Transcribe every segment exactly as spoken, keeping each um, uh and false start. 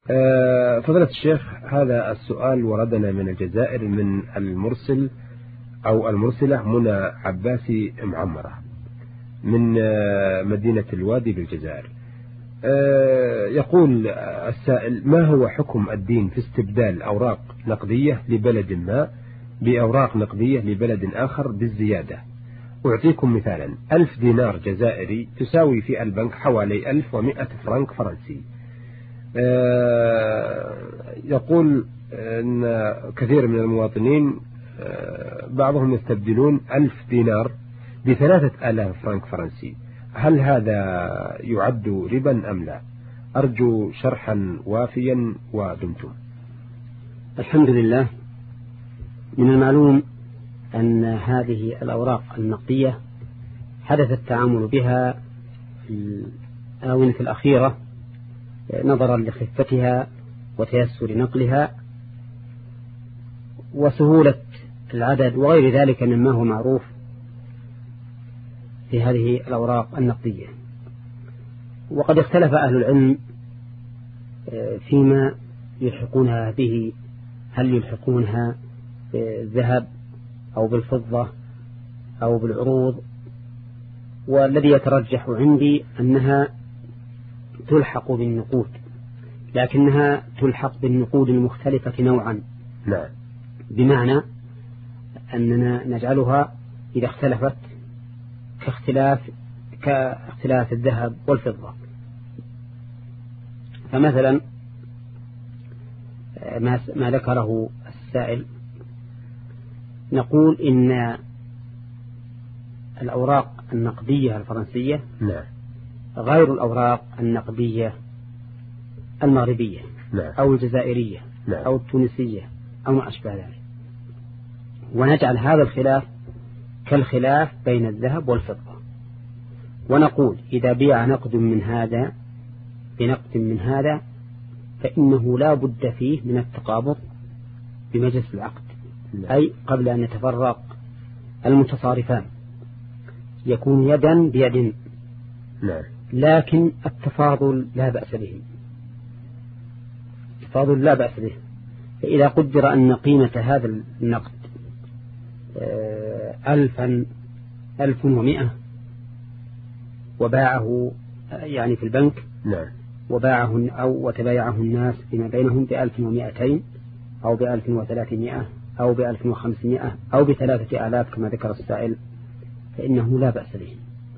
أه فضيلة الشيخ، هذا السؤال وردنا من الجزائر من المرسل أو المرسلة منى عباسي معمرة من مدينة الوادي بالجزائر. أه يقول السائل: ما هو حكم الدين في استبدال أوراق نقدية لبلد ما بأوراق نقدية لبلد آخر بالزيادة؟ أعطيكم مثالا: ألف دينار جزائري تساوي في البنك حوالي ألف ومئة فرنك فرنسي. يقول أن كثير من المواطنين بعضهم يستبدلون ألف دينار بثلاثة آلاف فرنك فرنسي، هل هذا يعد ربا أم لا؟ أرجو شرحا وافيا ودمتم. الحمد لله. من المعلوم أن هذه الأوراق النقدية حدث التعامل بها في الآونة الأخيرة نظرا لخفتها وتيسر نقلها وسهولة العدد وغير ذلك مما هو معروف في هذه الأوراق النقدية. وقد اختلف أهل العلم فيما يلحقونها به، هل يلحقونها بالذهب أو بالفضة أو بالعروض، والذي يترجح عندي أنها تلحق بالنقود، لكنها تلحق بالنقود المختلفة نوعا. لا. بمعنى أننا نجعلها إذا اختلفت كاختلاف كاختلاف الذهب والفضة. فمثلا ما ذكره السائل نقول إن الأوراق النقدية الفرنسية لا. غير الأوراق النقدية المغربية لا. أو الجزائرية لا. أو التونسية أو ما أشبه ذلك، ونجعل هذا الخلاف كالخلاف بين الذهب والفضة، ونقول إذا بيع نقد من هذا بنقد من هذا فإنه لا بد فيه من التقابض بمجلس العقد، لا. أي قبل أن يتفرق المتصارفان يكون يدا بيد. لا. لكن التفاضل لا بأس به، التفاضل لا بأس به. فإذا قدر أن قيمة هذا النقد ألفا ألف ومئة وباعه يعني في البنك، نعم، وباعه أو وتبايعه الناس فيما بينهم بألف ومئتين أو بألف وثلاثمائة أو بألف وخمسمائة أو بثلاثة آلاف كما ذكر السائل، فإنه لا بأس به،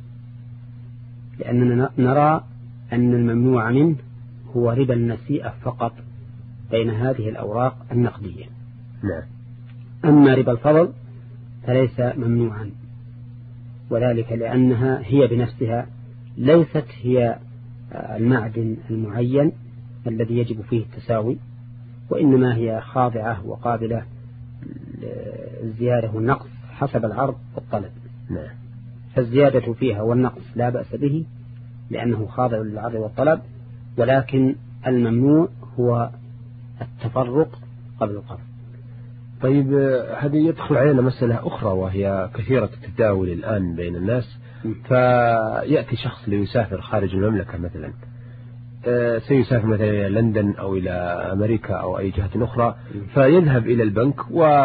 لأننا نرى أن الممنوع منه هو ربا النسيئة فقط بين هذه الأوراق النقدية. نعم. أما ربا الفضل فليس ممنوعا، وذلك لأنها هي بنفسها ليست هي المعدن المعين الذي يجب فيه التساوي، وإنما هي خاضعة وقابلة للزيادة والنقص حسب العرض والطلب. نعم. فالزيادة فيها والنقص لا بأس به لأنه خاضع للعرض والطلب، ولكن الممنوع هو التفرق قبل القبض. طيب، هذه يدخل علينا مسألة أخرى وهي كثيرة التداول الآن بين الناس. فيأتي شخص ليسافر خارج المملكة مثلا، سيسافر مثلا إلى لندن أو إلى أمريكا أو أي جهة أخرى، فيذهب إلى البنك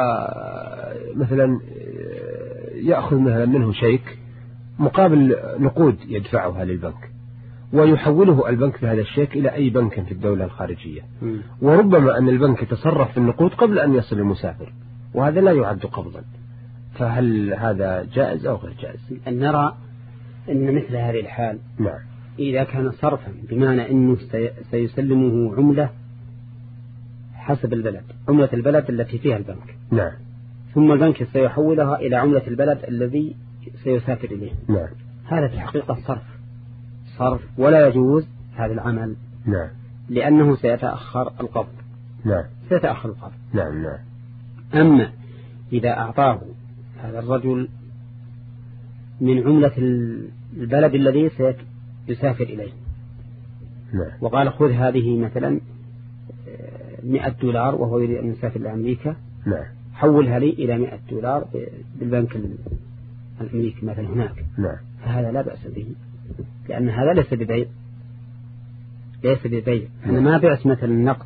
ومثلا يأخذ مثلا منه شيك مقابل نقود يدفعها للبنك، ويحوله البنك بهذا الشيك إلى أي بنك في الدولة الخارجية، وربما أن البنك يتصرف في النقود قبل أن يصل المسافر، وهذا لا يعد قبضا. فهل هذا جائز أو غير جائز؟ أن نرى أن مثل هذه الحال نعم. إذا كان صرفا بمعنى أنه سيسلمه عملة حسب البلد، عملة البلد التي فيها البنك، نعم، ثم البنك سيحولها إلى عملة البلد الذي سيسافر إليه، نعم، هذا في الحقيقة صرف صرف ولا يجوز هذا العمل، نعم، لأنه سيتأخر القبض، نعم، سيتأخر القبض. نعم، نعم. أما إذا أعطاه هذا الرجل من عملة البلد الذي سيسافر إليه، نعم، وقال خذ هذه مثلا مئة دولار وهو يريد أن يسافر لأمريكا، نعم، حولها لي إلى مئة دولار بالبنك الأمريكي مثلا هناك، نعم، فهذا لا بأس به، لأن هذا ليس ببيع، ليس ببيع. أنا ما بعت مثلا نقد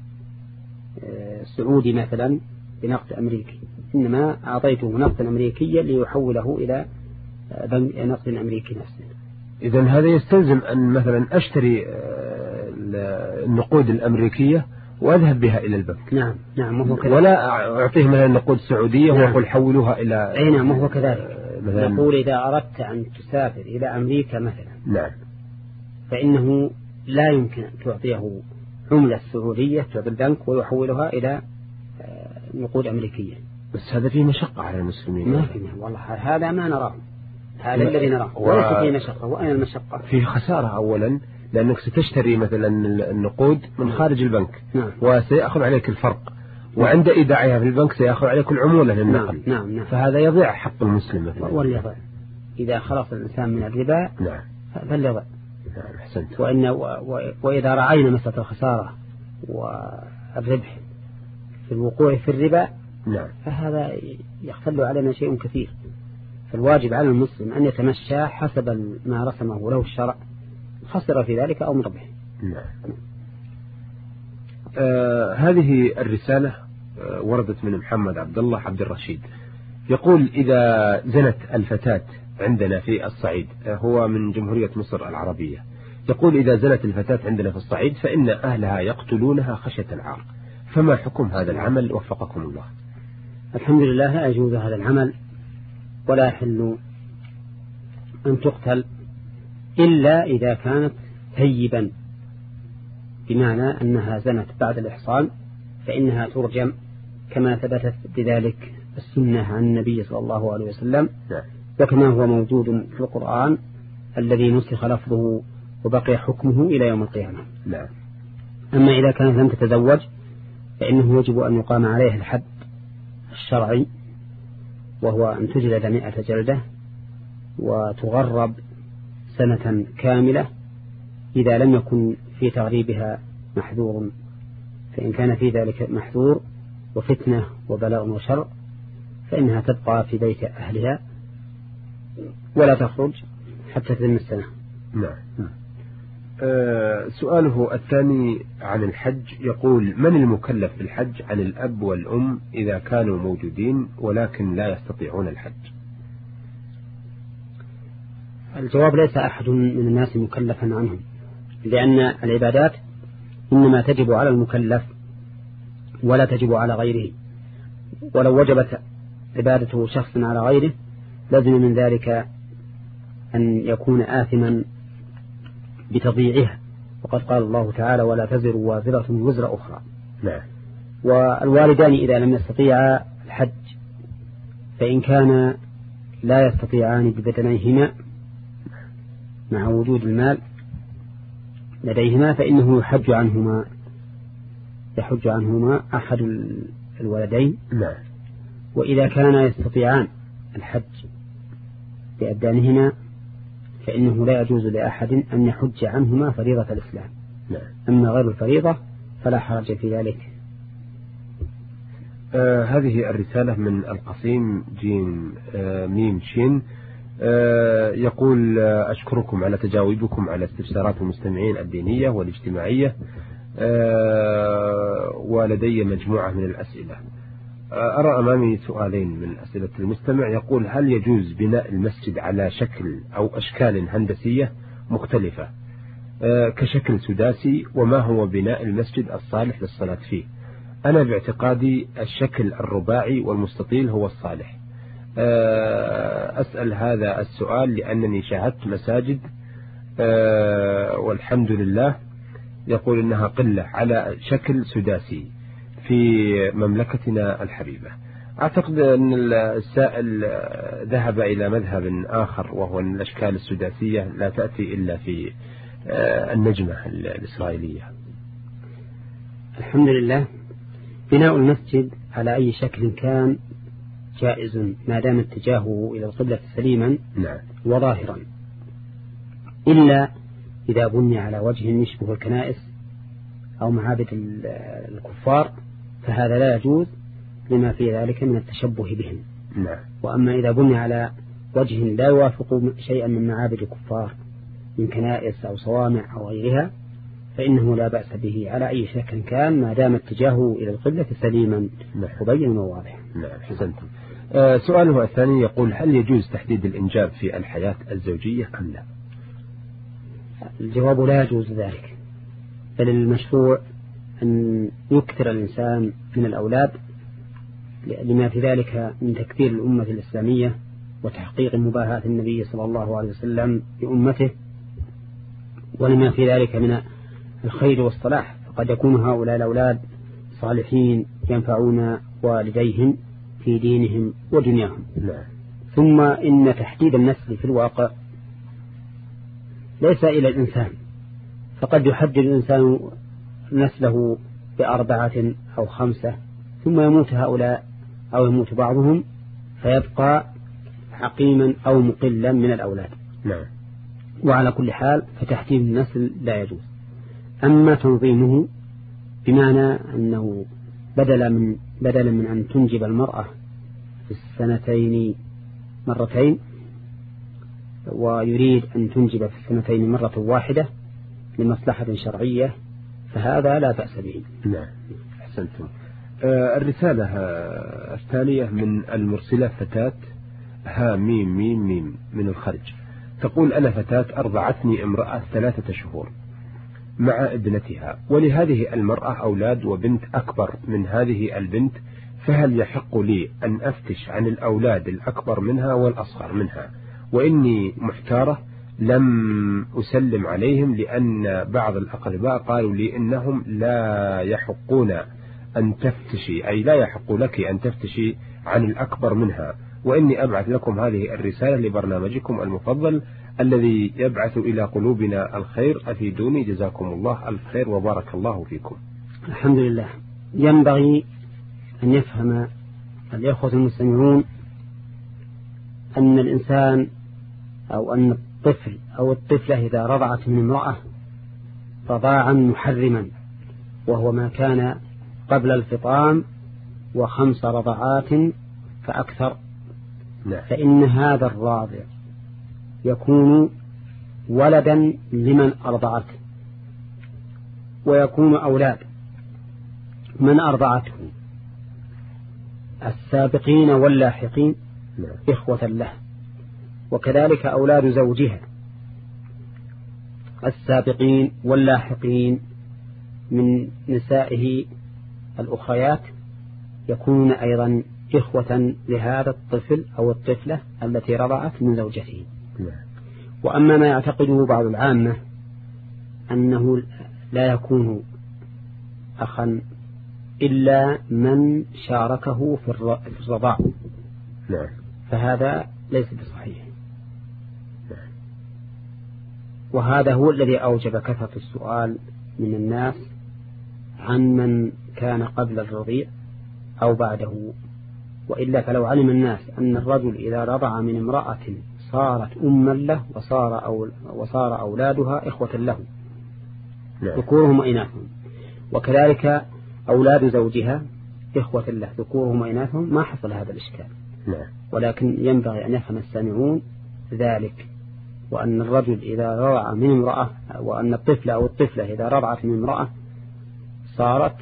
سعودي مثلا بنقد أمريكي، إنما أعطيته نقدا أمريكيا ليحوله إلى نقد أمريكي نفسه. إذن هذا يستلزم أن مثلا أشتري النقود الأمريكية وأذهب بها إلى البنك. نعم نعم وهو كذلك. ولا أعطيه مثلا نقود سعودية نعم. ويقول حولوها إلى. أي نعم وهو كذلك. نقول إذا أردت أن تسافر إلى أمريكا مثلا، نعم، فإنه لا يمكن أن تعطيه عملة سعودية تعطي البنك ويحولها إلى نقود أمريكية. بس هذا فيه مشقة على المسلمين. ما فيه والله، هذا ما نراه، هذا الذي نراه و... وليس فيه مشقة. وأين المشقة؟ فيه خسارة أولا، لأنك ستشتري مثلا النقود من خارج البنك. نعم. وسيأخذ عليك الفرق، وعند إيداعها في البنك سيأخذ عليك العمولة للنقل. نعم. نعم. نعم. فهذا يضيع حق المسلم مثلا. واليضيع إذا خلص الإنسان من الربا. نعم. فاليضيع. نعم أحسنت. وإن و... و... وإذا رأينا مسألة الخسارة والربح في الوقوع في الربا، نعم، فهذا يختل علينا شيء كثير. فالواجب على المسلم أن يتمشى حسب ما رسمه له الشرع، خسر في ذلك أو مربح. نعم. آه هذه الرسالة آه وردت من محمد عبد الله عبد الرشيد، يقول: إذا زنت الفتاة عندنا في الصعيد، آه هو من جمهورية مصر العربية، يقول: إذا زنت الفتاة عندنا في الصعيد فإن أهلها يقتلونها خشية العار، فما حكم هذا العمل وفقكم الله؟ الحمد لله لا يجوز هذا العمل ولا يحل أن تقتل إلا إذا كانت ثيبا، بمعنى أنها زنت بعد الإحصان فإنها ترجم كما ثبتت بذلك السنة عن النبي صلى الله عليه وسلم، وكما هو موجود في القرآن الذي نسخ لفظه وبقي حكمه إلى يوم القيامة. لا. أما إذا كانت لم تتزوج فإنه يجب أن يقام عليه الحد الشرعي، وهو أن تجلد مئة جلدة وتغرب سنة كاملة إذا لم يكن في تغريبها محذور، فإن كان في ذلك محذور وفتنة وبلاء وشر فإنها تبقى في بيت أهلها ولا تخرج حتى تتم السنة. نعم. أه سؤاله الثاني عن الحج، يقول: من المكلف بالحج عن الأب والأم إذا كانوا موجودين ولكن لا يستطيعون الحج؟ الجواب: ليس أحد من الناس مكلفا عنهم، لأن العبادات إنما تجب على المكلف ولا تجب على غيره، ولو وجبت عبادة شخص على غيره لازم من ذلك أن يكون آثما بتضييعها، وقد قال الله تعالى: ولا تزر وازرة وزر أخرى. نعم. والوالدان إذا لم يستطيعا الحج فإن كان لا يستطيعان ببدنيهما مع وجود المال لديهما فإنه يحج عنهما يحج عنهما أحد الولدين. نعم. وإذا كان يستطيعان الحج بأبدانهما فإنه لا يجوز لأحد أن يحج عنهما فريضة الإسلام. نعم. أما غير الفريضة فلا حرج في ذلك. آه هذه الرسالة من القصيم جيم آه ميم شين، آه يقول: آه أشكركم على تجاوبكم على استفسارات المستمعين الدينية والاجتماعية، آه ولدي مجموعة من الأسئلة. أرى أمامي سؤالين من أسئلة المستمع، يقول: هل يجوز بناء المسجد على شكل أو أشكال هندسية مختلفة آه كشكل سداسي؟ وما هو بناء المسجد الصالح للصلاة فيه؟ أنا باعتقادي الشكل الرباعي والمستطيل هو الصالح. آه أسأل هذا السؤال لأنني شاهدت مساجد آه والحمد لله يقول إنها قلة على شكل سداسي في مملكتنا الحبيبة. أعتقد أن السائل ذهب إلى مذهب آخر، وهو أن الأشكال السداسية لا تأتي إلا في النجمة الإسرائيلية. الحمد لله، بناء المسجد على أي شكل كان جائز ما دام اتجاهه إلى القبلة سليما. نعم. وظاهرا، إلا إذا بني على وجه يشبه الكنائس أو معابد الكفار فهذا لا يجوز لما في ذلك من التشبه بهم. نعم. وأما إذا بني على وجه لا يوافق شيئا من معابد الكفار من كنائس أو صوامع أو غيرها فإنه لا بأس به على أي شكل كان ما دام اتجاهه إلى القبلة سليما مبين وواضح. نعم حسنتم. آه سؤاله الثاني يقول: هل يجوز تحديد الإنجاب في الحياة الزوجية أم لا؟ الجواب: لا يجوز ذلك، بل المشروع أن يكثر الإنسان من الأولاد لما في ذلك من تكثير الأمة الإسلامية وتحقيق مباهاة النبي صلى الله عليه وسلم بأمته، ولما في ذلك من الخير والصلاح، فقد يكون هؤلاء الأولاد صالحين ينفعون والديهم في دينهم ودنياهم. لا. ثم إن تحديد النسل في الواقع ليس إلى الإنسان، فقد يحدد الإنسان نسله بأربعة أو خمسة ثم يموت هؤلاء أو يموت بعضهم فيبقى عقيما أو مقلا من الأولاد. نعم. وعلى كل حال فتحديد النسل لا يجوز. أما تنظيمه بمعنى أنه بدل من بدلا من أن تنجب المرأة في السنتين مرتين ويريد أن تنجب في السنتين مرة واحدة لمصلحة شرعية فهذا لا بأس به. نعم أحسنتم. آه الرسالة الثانية من المرسلة فتاة ها ميم ميم ميم من الخرج، تقول: أنا فتاة أرضعتني امرأة ثلاثة شهور مع ابنتها، ولهذه المرأة أولاد وبنت أكبر من هذه البنت، فهل يحق لي أن أفتش عن الأولاد الأكبر منها والأصغر منها؟ وإني محتارة لم أسلم عليهم لأن بعض الأقرباء قالوا لي إنهم لا يحقون أن تفتشي، أي لا يحق لك أن تفتشي عن الأكبر منها، وإني أبعث لكم هذه الرسالة لبرنامجكم المفضل الذي يبعث إلى قلوبنا الخير، أفيدوني جزاكم الله الخير وبارك الله فيكم. الحمد لله. ينبغي أن يفهم الإخوة المستمعون أن الإنسان أو أن الطفل أو الطفلة إذا رضعت من امرأة رضاعا محرما وهو ما كان قبل الفطام وخمس رضعات فأكثر، فإن هذا الراضع يكون ولدا لمن أرضعته، ويكون أولاد من أرضعته السابقين واللاحقين إخوة له، وكذلك أولاد زوجها السابقين واللاحقين من نسائه الأخريات يكونون أيضا إخوة لهذا الطفل أو الطفلة التي رضعت من زوجته. وأما ما يعتقده بعض العامة أنه لا يكون أخا إلا من شاركه في الرضاع فهذا ليس بصحيح، وهذا هو الذي أوجب كثرة السؤال من الناس عن من كان قبل الرضيع أو بعده، وإلا فلو علم الناس أن الرجل إذا رضع من امرأة صارت أما له وصار, أو وصار أولادها إخوة له ذكورهم وإناثهم، وكذلك أولاد زوجها إخوة له ذكورهم وإناثهم، ما حصل هذا الإشكال. ولكن ينبغي أن يفهم السامعون ذلك، وأن الرجل إذا رضع من امرأة وأن الطفل أو الطفلة إذا رضعت من امرأة صارت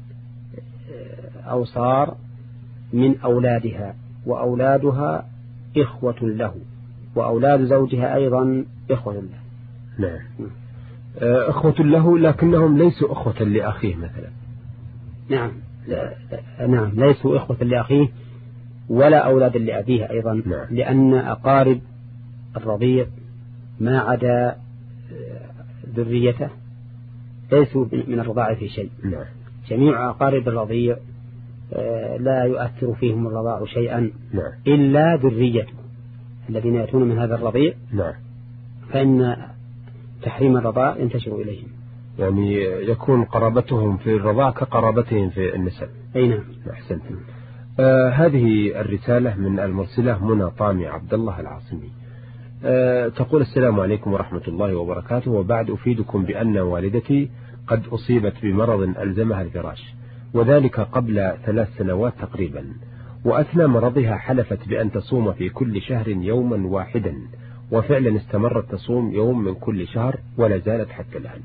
أو صار من أولادها، وأولادها إخوة له، وأولاد زوجها أيضا إخوة له. نعم. إخوة له لكنهم ليسوا إخوة لأخيه مثلا. نعم. نعم ليسوا إخوة لأخيه ولا أولاد لأبيه أيضا. نعم. لأن أقارب الرضيع ما عدا ذريته ليسوا من الرضاعة في شيء. نعم. جميع أقارب الرضيع لا يؤثر فيهم الرضاع شيئا. نعم. إلا ذريته الذين يأتون من هذا الرضيع. نعم. فإن تحريم الرضاع ينتشر إليهم، يعني يكون قرابتهم في الرضاع كقرابتهم في النسب. أي نعم. أحسنتم. آه هذه الرسالة من المرسلة منى طامي عبد الله العاصمي، آه تقول: السلام عليكم ورحمة الله وبركاته، وبعد أفيدكم بأن والدتي قد أصيبت بمرض ألزمها الفراش، وذلك قبل ثلاث سنوات تقريبا، وأثناء مرضها حلفت بأن تصوم في كل شهر يوما واحدا، وفعلا استمرت تصوم يوم من كل شهر ولا زالت حتى الآن،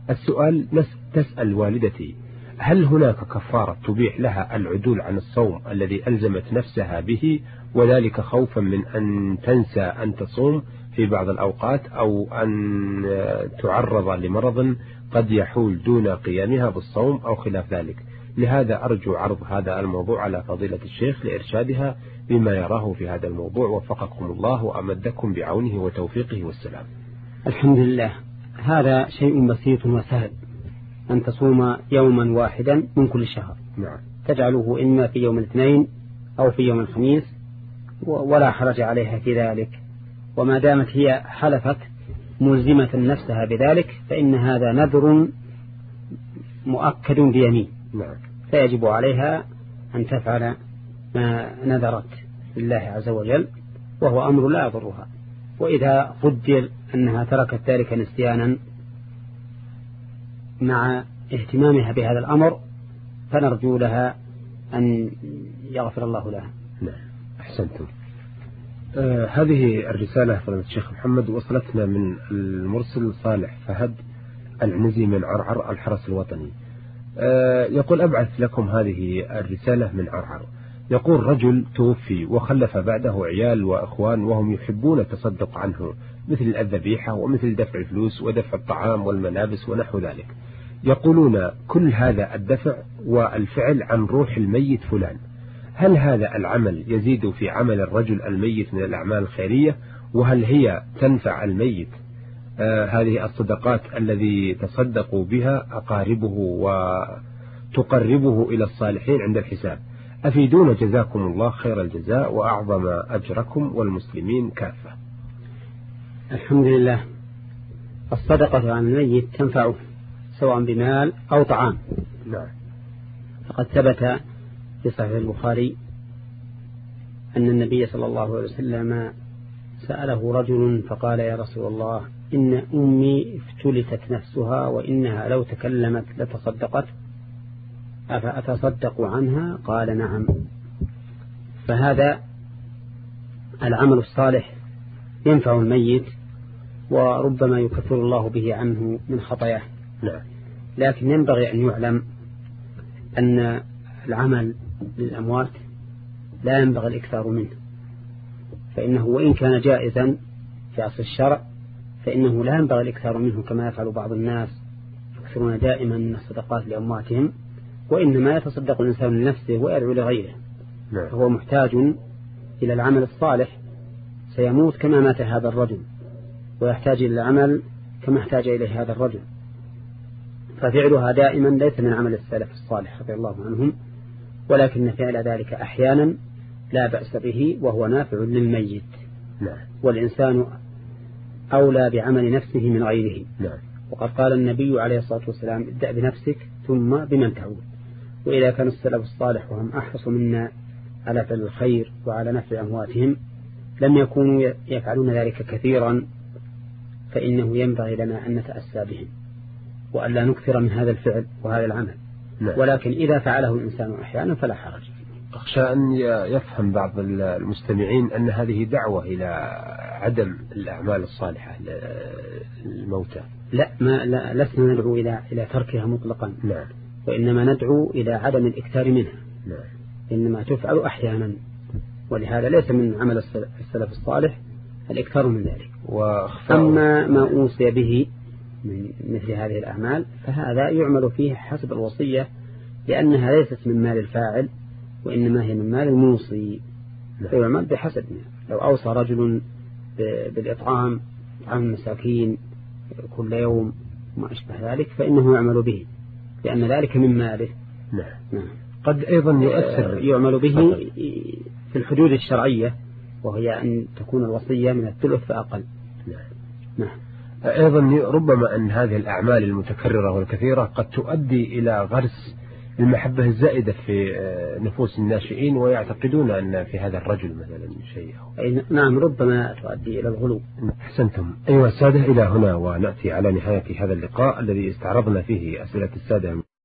السؤال: تسأل والدتي هل هناك كفارة تبيح لها العدول عن الصوم الذي ألزمت نفسها به، وذلك خوفا من أن تنسى أن تصوم في بعض الأوقات، أو أن تعرض لمرض قد يحول دون قيامها بالصوم أو خلاف ذلك. لهذا أرجو عرض هذا الموضوع على فضيلة الشيخ لإرشادها بما يراه في هذا الموضوع، وفقكم الله وأمدكم بعونه وتوفيقه والسلام. الحمد لله. هذا شيء بسيط وسهل، أن تصوم يوما واحدا من كل شهر. نعم. تجعله إما في يوم الاثنين أو في يوم الخميس، ولا حرج عليها في ذلك، وما دامت هي حلفت ملزمة نفسها بذلك فإن هذا نذر مؤكد بيمين. نعم. فيجب عليها أن تفعل ما نذرت لله عز وجل، وهو أمر لا يضرها. وإذا قدر أنها تركت ذلك نسيانا مع اهتمامها بهذا الأمر فنرجو لها أن يغفر الله لها. نعم. أحسنتم. آه هذه الرسالة فضيلة الشيخ محمد وصلتنا من المرسل صالح فهد العنزي من عرعر الحرس الوطني. آه يقول: أبعث لكم هذه الرسالة من عرعر. يقول: رجل توفي وخلف بعده عيال وأخوان وهم يحبون التصدق عنه، مثل الذبيحة ومثل دفع الفلوس ودفع الطعام والملابس ونحو ذلك. يقولون كل هذا الدفع والفعل عن روح الميت فلان. هل هذا العمل يزيد في عمل الرجل الميت من الأعمال الخيرية؟ وهل هي تنفع الميت آه هذه الصدقات الذي تصدقوا بها أقاربه وتقربه إلى الصالحين عند الحساب؟ أفيدونا جزاكم الله خير الجزاء وأعظم أجركم والمسلمين كافة. الحمد لله. الصدقة عن الميت تنفعه سواء بمال أو طعام. نعم. فقد ثبت في صحيح البخاري أن النبي صلى الله عليه وسلم سأله رجل فقال: يا رسول الله، إن أمي افتلتت نفسها وإنها لو تكلمت لتصدقت، أفأتصدق عنها؟ قال: نعم. فهذا العمل الصالح ينفع الميت وربما يكفر الله به عنه من خطاياه. نعم. لكن ينبغي أن يعلم أن العمل للأموات لا ينبغي الإكثار منه، فإنه وإن كان جائزا في عصر الشرع فإنه لا ينبغي الإكثار منه كما يفعل بعض الناس يكثرون دائما من الصدقات لأمواتهم، وإنما يتصدق الإنسان لنفسه ويدعو لغيره. نعم. فهو محتاج إلى العمل الصالح، سيموت كما مات هذا الرجل، ويحتاج إلى العمل كما احتاج إليه هذا الرجل. ففعلها دائما ليس من عمل السلف الصالح رضي الله عنهم، ولكن فعل ذلك أحيانا لا بأس به وهو نافع للميت. نعم. والإنسان أولى بعمل نفسه من غيره. نعم. وقد قال النبي عليه الصلاة والسلام: ابدأ بنفسك ثم بمن تعود. وإذا كان السلف الصالح وهم أحرص منا على فعل الخير وعلى نفع أمواتهم لم يكونوا يفعلون ذلك كثيرا، فإنه ينبغي لنا أن نتأسى بهم وأن لا نكثر من هذا الفعل وهذا العمل. نعم. ولكن إذا فعله الإنسان أحيانا فلا حرج. أخشى أن يفهم بعض المستمعين أن هذه دعوة إلى عدم الأعمال الصالحة للموتى. لا, ما لا لسنا ندعو إلى إلى تركها مطلقا. نعم. وإنما ندعو إلى عدم الإكثار منها. نعم. إنما تفعل أحيانا، ولهذا ليس من عمل السلف الصالح الإكثار من ذلك. أما ما أوصي به من مثل هذه الأعمال فهذا يعمل فيه حسب الوصية، لأنها ليست من مال الفاعل وإنما هي من مال الموصي، فيعمل بحسب. لو أوصى رجل بالإطعام عن المساكين كل يوم ما أشبه ذلك فإنه يعمل به، لأن ذلك من ماله. نعم. نعم. قد أيضا يؤثر يعمل به في الحدود الشرعية، وهي أن تكون الوصية من الثلث فأقل. نعم. نعم. أيضا ربما أن هذه الأعمال المتكررة والكثيرة قد تؤدي إلى غرس المحبة الزائدة في نفوس الناشئين، ويعتقدون أن في هذا الرجل مثلا شيء. نعم، ربما تؤدي إلى الغلو. أحسنتم. أيها السادة، إلى هنا ونأتي على نهاية هذا اللقاء الذي استعرضنا فيه أسئلة السادة.